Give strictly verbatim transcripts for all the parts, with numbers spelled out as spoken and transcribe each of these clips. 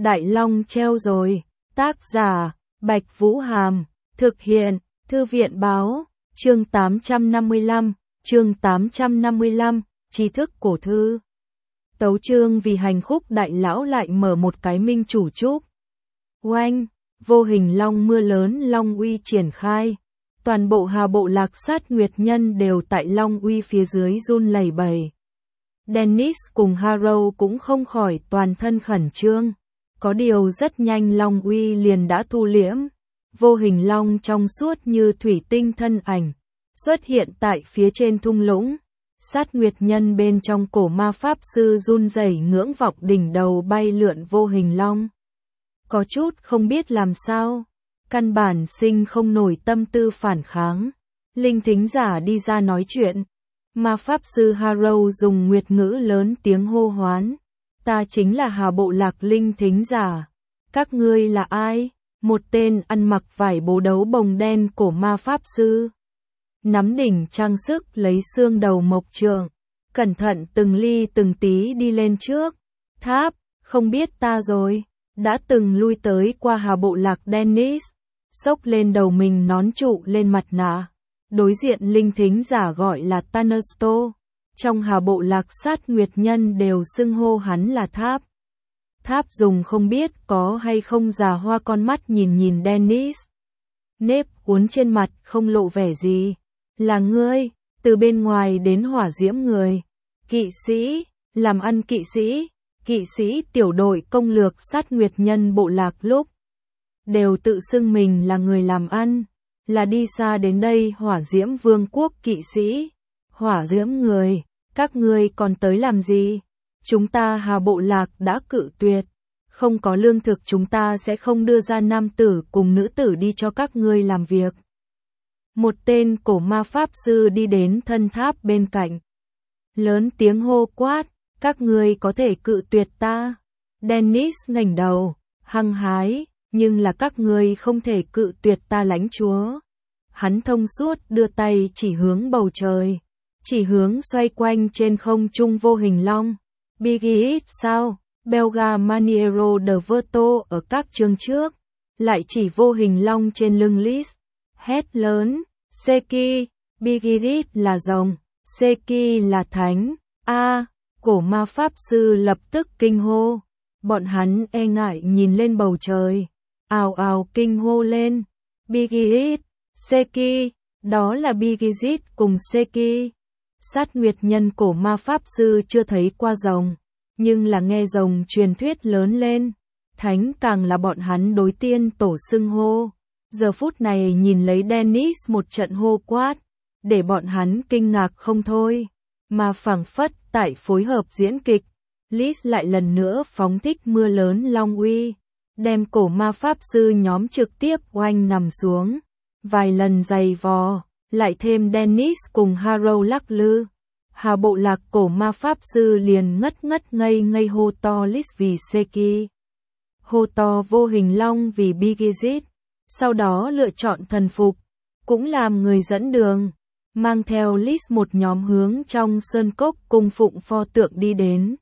Đại Long treo rồi. Tác giả, Bạch Vũ Hàm. Thực hiện, Thư viện Báo. Chương tám trăm năm mươi lăm. Chương tám trăm năm mươi lăm. Tri thức cổ thư. Tấu chương vì hành khúc đại lão lại mở một cái minh chủ chúc. Oanh, vô hình long mưa lớn long uy triển khai. Toàn bộ Hà Bộ Lạc sát nguyệt nhân đều tại long uy phía dưới run lẩy bẩy. Dennis cùng Harrow cũng không khỏi toàn thân khẩn trương. Có điều rất nhanh long uy liền đã thu liễm. Vô hình long trong suốt như thủy tinh thân ảnh, xuất hiện tại phía trên thung lũng. Sát nguyệt nhân bên trong cổ ma pháp sư run rẩy ngưỡng vọng đỉnh đầu bay lượn vô hình long. Có chút không biết làm sao, căn bản sinh không nổi tâm tư phản kháng. Linh thính giả đi ra nói chuyện. Ma pháp sư Harrow dùng nguyệt ngữ lớn tiếng hô hoán. Ta chính là Hà Bộ Lạc linh thính giả. Các ngươi là ai? Một tên ăn mặc vải bố đấu bồng đen cổ ma pháp sư. Nắm đỉnh trang sức lấy xương đầu mộc trượng. Cẩn thận từng ly từng tí đi lên trước. Tháp, không biết ta rồi. Đã từng lui tới qua Hà Bộ Lạc Dennis. Xốc lên đầu mình nón trụ lên mặt nạ. Đối diện linh thính giả gọi là Tanersto. Trong Hà Bộ Lạc sát nguyệt nhân đều xưng hô hắn là Tháp. Tháp dùng không biết có hay không già hoa con mắt nhìn nhìn Dennis. Nếp uốn trên mặt không lộ vẻ gì. Là ngươi, từ bên ngoài đến hỏa diễm người. Kỵ sĩ, làm ăn kỵ sĩ, kỵ sĩ tiểu đội công lược sát nguyệt nhân bộ lạc lúc. Đều tự xưng mình là người làm ăn, là đi xa đến đây hỏa diễm vương quốc kỵ sĩ. Hỏa diễm người, các ngươi còn tới làm gì? Chúng ta Hà Bộ Lạc đã cự tuyệt, không có lương thực chúng ta sẽ không đưa ra nam tử cùng nữ tử đi cho các ngươi làm việc. Một tên cổ ma pháp sư đi đến thân tháp bên cạnh. Lớn tiếng hô quát, các ngươi có thể cự tuyệt ta. Dennis ngẩng đầu, hăng hái, nhưng là các ngươi không thể cự tuyệt ta lãnh chúa. Hắn thông suốt đưa tay chỉ hướng bầu trời, chỉ hướng xoay quanh trên không trung vô hình long. Biggie sao? Belga Maniero de Verto ở các chương trước, lại chỉ vô hình long trên lưng Liz. Hét lớn, Seki, Biggie là rồng, Seki là thánh. A, à, cổ ma pháp sư lập tức kinh hô. Bọn hắn e ngại nhìn lên bầu trời, ào ào kinh hô lên. Biggie, Seki, đó là Biggie cùng Seki. Sát nguyệt nhân cổ ma pháp sư chưa thấy qua rồng, nhưng là nghe rồng truyền thuyết lớn lên. Thánh càng là bọn hắn đối tiên tổ xưng hô. Giờ phút này nhìn lấy Dennis một trận hô quát, để bọn hắn kinh ngạc không thôi. Mà phảng phất tại phối hợp diễn kịch, Liz lại lần nữa phóng thích mưa lớn long uy, đem cổ ma pháp sư nhóm trực tiếp oanh nằm xuống. Vài lần giày vò, lại thêm Dennis cùng Harrow lắc lư. Hà Bộ Lạc cổ ma pháp sư liền ngất ngất ngây ngây hô to Liz vì Seki, hô to vô hình long vì Biggie. Sau đó lựa chọn thần phục, cũng làm người dẫn đường, mang theo Liz một nhóm hướng trong sơn cốc cung phụng pho tượng đi đến.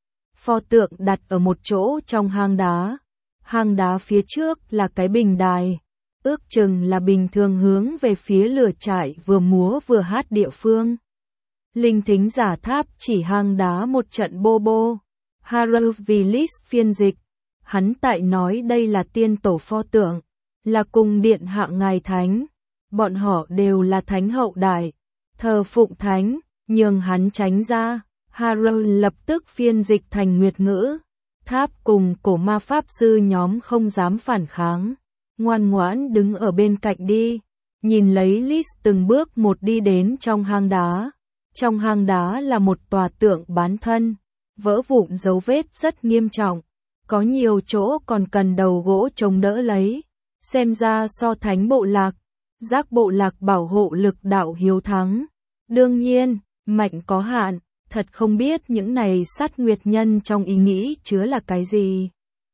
Pho tượng đặt ở một chỗ trong hang đá. Hang đá phía trước là cái bình đài, ước chừng là bình thường hướng về phía lửa trại vừa múa vừa hát địa phương. Linh thính giả Tháp chỉ hang đá một trận bô bô. Harrow vì Liz phiên dịch. Hắn tại nói đây là tiên tổ pho tượng, là cùng điện hạ ngài thánh. Bọn họ đều là thánh hậu đại, thờ phụng thánh, nhường hắn tránh ra. Harrow lập tức phiên dịch thành nguyệt ngữ. Tháp cùng cổ ma pháp sư nhóm không dám phản kháng, ngoan ngoãn đứng ở bên cạnh đi, nhìn lấy Liz từng bước một đi đến trong hang đá. Trong hang đá là một tòa tượng bán thân, vỡ vụn dấu vết rất nghiêm trọng, có nhiều chỗ còn cần đầu gỗ chống đỡ lấy. Xem ra so thánh bộ lạc, giác bộ lạc bảo hộ lực đạo hiếu thắng. Đương nhiên, mạnh có hạn, thật không biết những này sát nguyệt nhân trong ý nghĩ chứa là cái gì.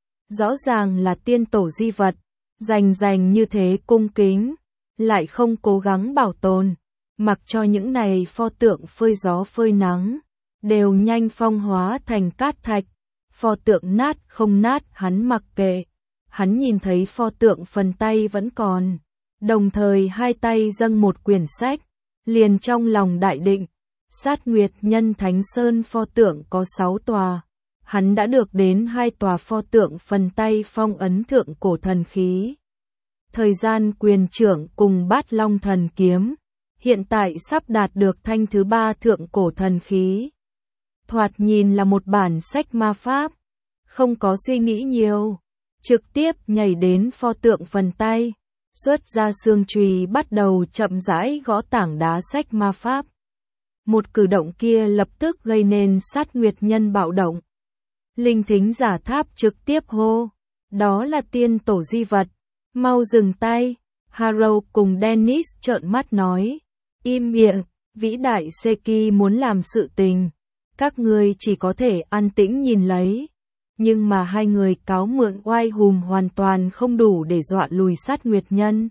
Rõ ràng là tiên tổ di vật, rành rành như thế cung kính, lại không cố gắng bảo tồn, mặc cho những này pho tượng phơi gió phơi nắng, đều nhanh phong hóa thành cát thạch. pho tượng nát không nát hắn mặc kệ. Hắn nhìn thấy pho tượng phần tay vẫn còn, đồng thời hai tay dâng một quyển sách, liền trong lòng đại định. Sát Nguyệt Nhân Thánh Sơn pho tượng có sáu tòa, hắn đã được đến hai tòa pho tượng phần tay phong ấn thượng cổ thần khí. Thời gian quyền trưởng cùng Bát Long thần kiếm, hiện tại sắp đạt được thanh thứ ba thượng cổ thần khí. Thoạt nhìn là một bản sách ma pháp, không có suy nghĩ nhiều, trực tiếp nhảy đến pho tượng phần tay, xuất ra xương chùy bắt đầu chậm rãi gõ tảng đá sách ma pháp. Một cử động kia lập tức gây nên Sát Nguyệt Nhân bạo động. Linh thính giả tháp trực tiếp hô, đó là tiên tổ di vật, mau dừng tay. Harrow cùng Dennis trợn mắt nói, im miệng, vĩ đại Seki muốn làm sự tình, các ngươi chỉ có thể an tĩnh nhìn lấy. Nhưng mà hai người cáo mượn oai hùm hoàn toàn không đủ để dọa lùi Sát Nguyệt Nhân.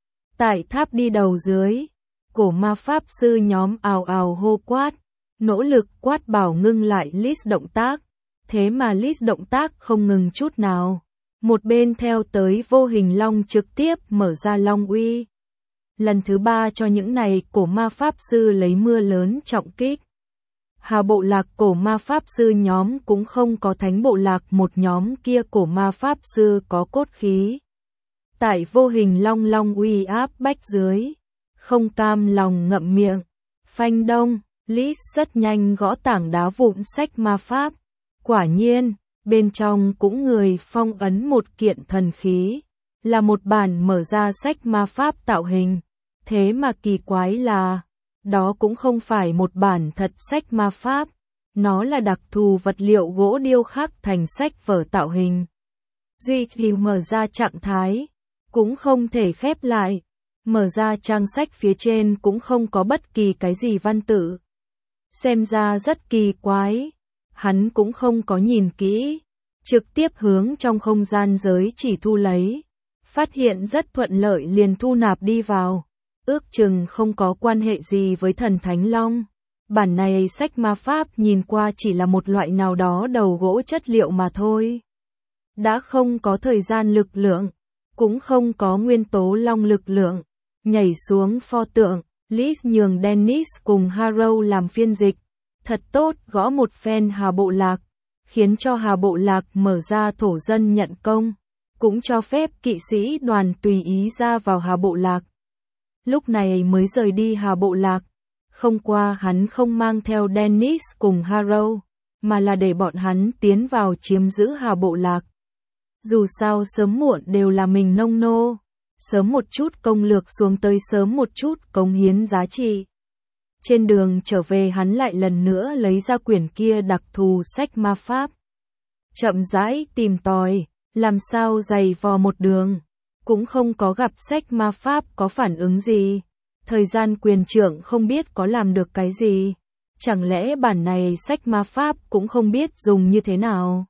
Tại tháp đi đầu dưới, cổ ma pháp sư nhóm ào ào hô quát, nỗ lực quát bảo ngưng lại list động tác. Thế mà list động tác không ngừng chút nào. Một bên theo tới vô hình long trực tiếp mở ra long uy. Lần thứ ba cho những này cổ ma pháp sư lấy mưa lớn trọng kích. Hà bộ lạc cổ ma pháp sư nhóm cũng không có thánh bộ lạc một nhóm kia cổ ma pháp sư có cốt khí. Tại vô hình long long uy áp bách dưới, không cam lòng ngậm miệng. Phanh đông, List rất nhanh gõ tảng đá vụn sách ma pháp. Quả nhiên, bên trong cũng người phong ấn một kiện thần khí, là một bản mở ra sách ma pháp tạo hình. Thế mà kỳ quái là, đó cũng không phải một bản thật sách ma pháp, nó là đặc thù vật liệu gỗ điêu khắc thành sách vở tạo hình. Duy thì mở ra trạng thái, cũng không thể khép lại, mở ra trang sách phía trên cũng không có bất kỳ cái gì văn tự. Xem ra rất kỳ quái. Hắn cũng không có nhìn kỹ, trực tiếp hướng trong không gian giới chỉ thu lấy, phát hiện rất thuận lợi liền thu nạp đi vào, ước chừng không có quan hệ gì với thần Thánh Long. Bản này sách ma pháp nhìn qua chỉ là một loại nào đó đầu gỗ chất liệu mà thôi. Đã không có thời gian lực lượng, cũng không có nguyên tố long lực lượng, nhảy xuống pho tượng, Liz nhường Dennis cùng Harrow làm phiên dịch. Thật tốt gõ một phen Hà Bộ Lạc, khiến cho Hà Bộ Lạc mở ra thổ dân nhận công, cũng cho phép kỵ sĩ đoàn tùy ý ra vào Hà Bộ Lạc. Lúc này mới rời đi Hà Bộ Lạc, không qua hắn không mang theo Dennis cùng Harrow, mà là để bọn hắn tiến vào chiếm giữ Hà Bộ Lạc. Dù sao sớm muộn đều là mình nông nô, sớm một chút công lược xuống tới sớm một chút cống hiến giá trị. Trên đường trở về hắn lại lần nữa lấy ra quyển kia đặc thù sách ma pháp. Chậm rãi tìm tòi, làm sao dày vò một đường, cũng không có gặp sách ma pháp có phản ứng gì. Thời gian quyền trưởng không biết có làm được cái gì. Chẳng lẽ bản này sách ma pháp cũng không biết dùng như thế nào.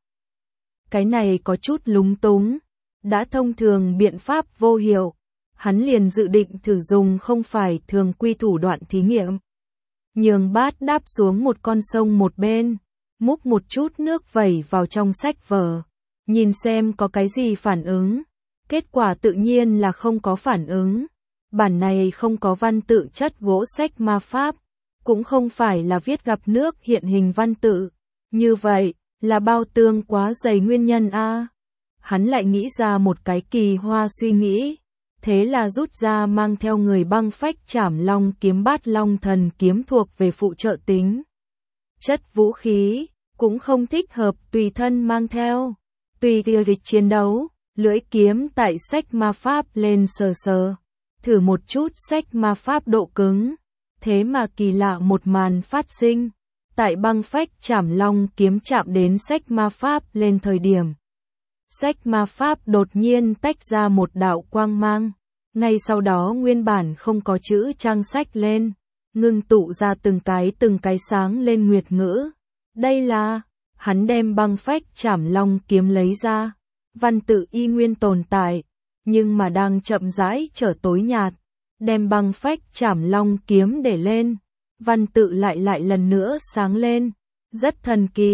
Cái này có chút lúng túng, đã thông thường biện pháp vô hiệu. Hắn liền dự định thử dùng không phải thường quy thủ đoạn thí nghiệm. Nhường bát đáp xuống một con sông một bên, múc một chút nước vẩy vào trong sách vở, nhìn xem có cái gì phản ứng. Kết quả tự nhiên là không có phản ứng. Bản này không có văn tự chất gỗ sách ma pháp, cũng không phải là viết gặp nước hiện hình văn tự. Như vậy, là bao tương quá dày nguyên nhân a. Hắn lại nghĩ ra một cái kỳ hoa suy nghĩ. Thế là rút ra mang theo người băng phách chảm long kiếm bát long thần kiếm thuộc về phụ trợ tính. Chất vũ khí, cũng không thích hợp tùy thân mang theo. Tùy tiêu dịch chiến đấu, lưỡi kiếm tại sách ma pháp lên sờ sờ. Thử một chút sách ma pháp độ cứng. Thế mà kỳ lạ một màn phát sinh. Tại băng phách chảm long kiếm chạm đến sách ma pháp lên thời điểm. Sách ma pháp đột nhiên tách ra một đạo quang mang. Ngay sau đó nguyên bản không có chữ trang sách lên. Ngưng tụ ra từng cái từng cái sáng lên nguyệt ngữ. Đây là, hắn đem băng phách chảm long kiếm lấy ra. Văn tự y nguyên tồn tại, nhưng mà đang chậm rãi trở tối nhạt. Đem băng phách chảm long kiếm để lên. Văn tự lại lại lần nữa sáng lên. Rất thần kỳ,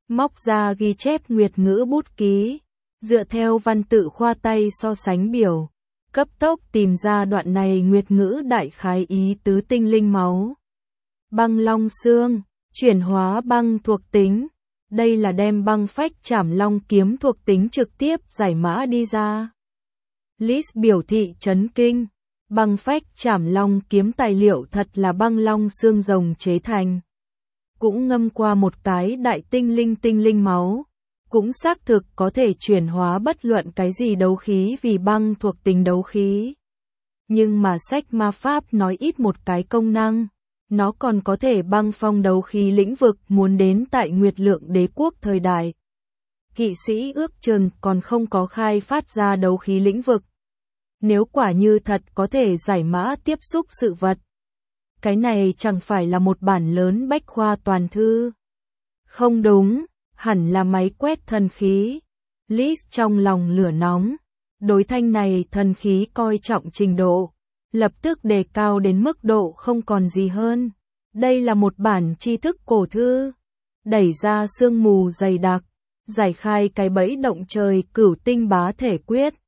Móc ra ghi chép nguyệt ngữ bút ký, dựa theo văn tự khoa tay so sánh biểu, cấp tốc tìm ra đoạn này nguyệt ngữ đại khái ý tứ tinh linh máu. Băng long xương, chuyển hóa băng thuộc tính. Đây là đem băng phách trảm long kiếm thuộc tính trực tiếp giải mã đi ra. List biểu thị chấn kinh. Băng phách trảm long kiếm tài liệu thật là băng long xương rồng chế thành. Cũng ngâm qua một cái đại tinh linh tinh linh máu. Cũng xác thực có thể chuyển hóa bất luận cái gì đấu khí vì băng thuộc tính đấu khí. Nhưng mà sách ma pháp nói ít một cái công năng. Nó còn có thể băng phong đấu khí lĩnh vực muốn đến tại Nguyệt Lượng Đế quốc thời đại. Kỵ sĩ ước chừng còn không có khai phát ra đấu khí lĩnh vực. Nếu quả như thật có thể giải mã tiếp xúc sự vật. Cái này chẳng phải là một bản lớn bách khoa toàn thư. Không đúng, hẳn là máy quét thần khí. Liz trong lòng lửa nóng. Đối thanh này thần khí coi trọng trình độ. Lập tức đề cao đến mức độ không còn gì hơn. Đây là một bản tri thức cổ thư. Đẩy ra sương mù dày đặc. Giải khai cái bẫy động trời cửu tinh bá thể quyết.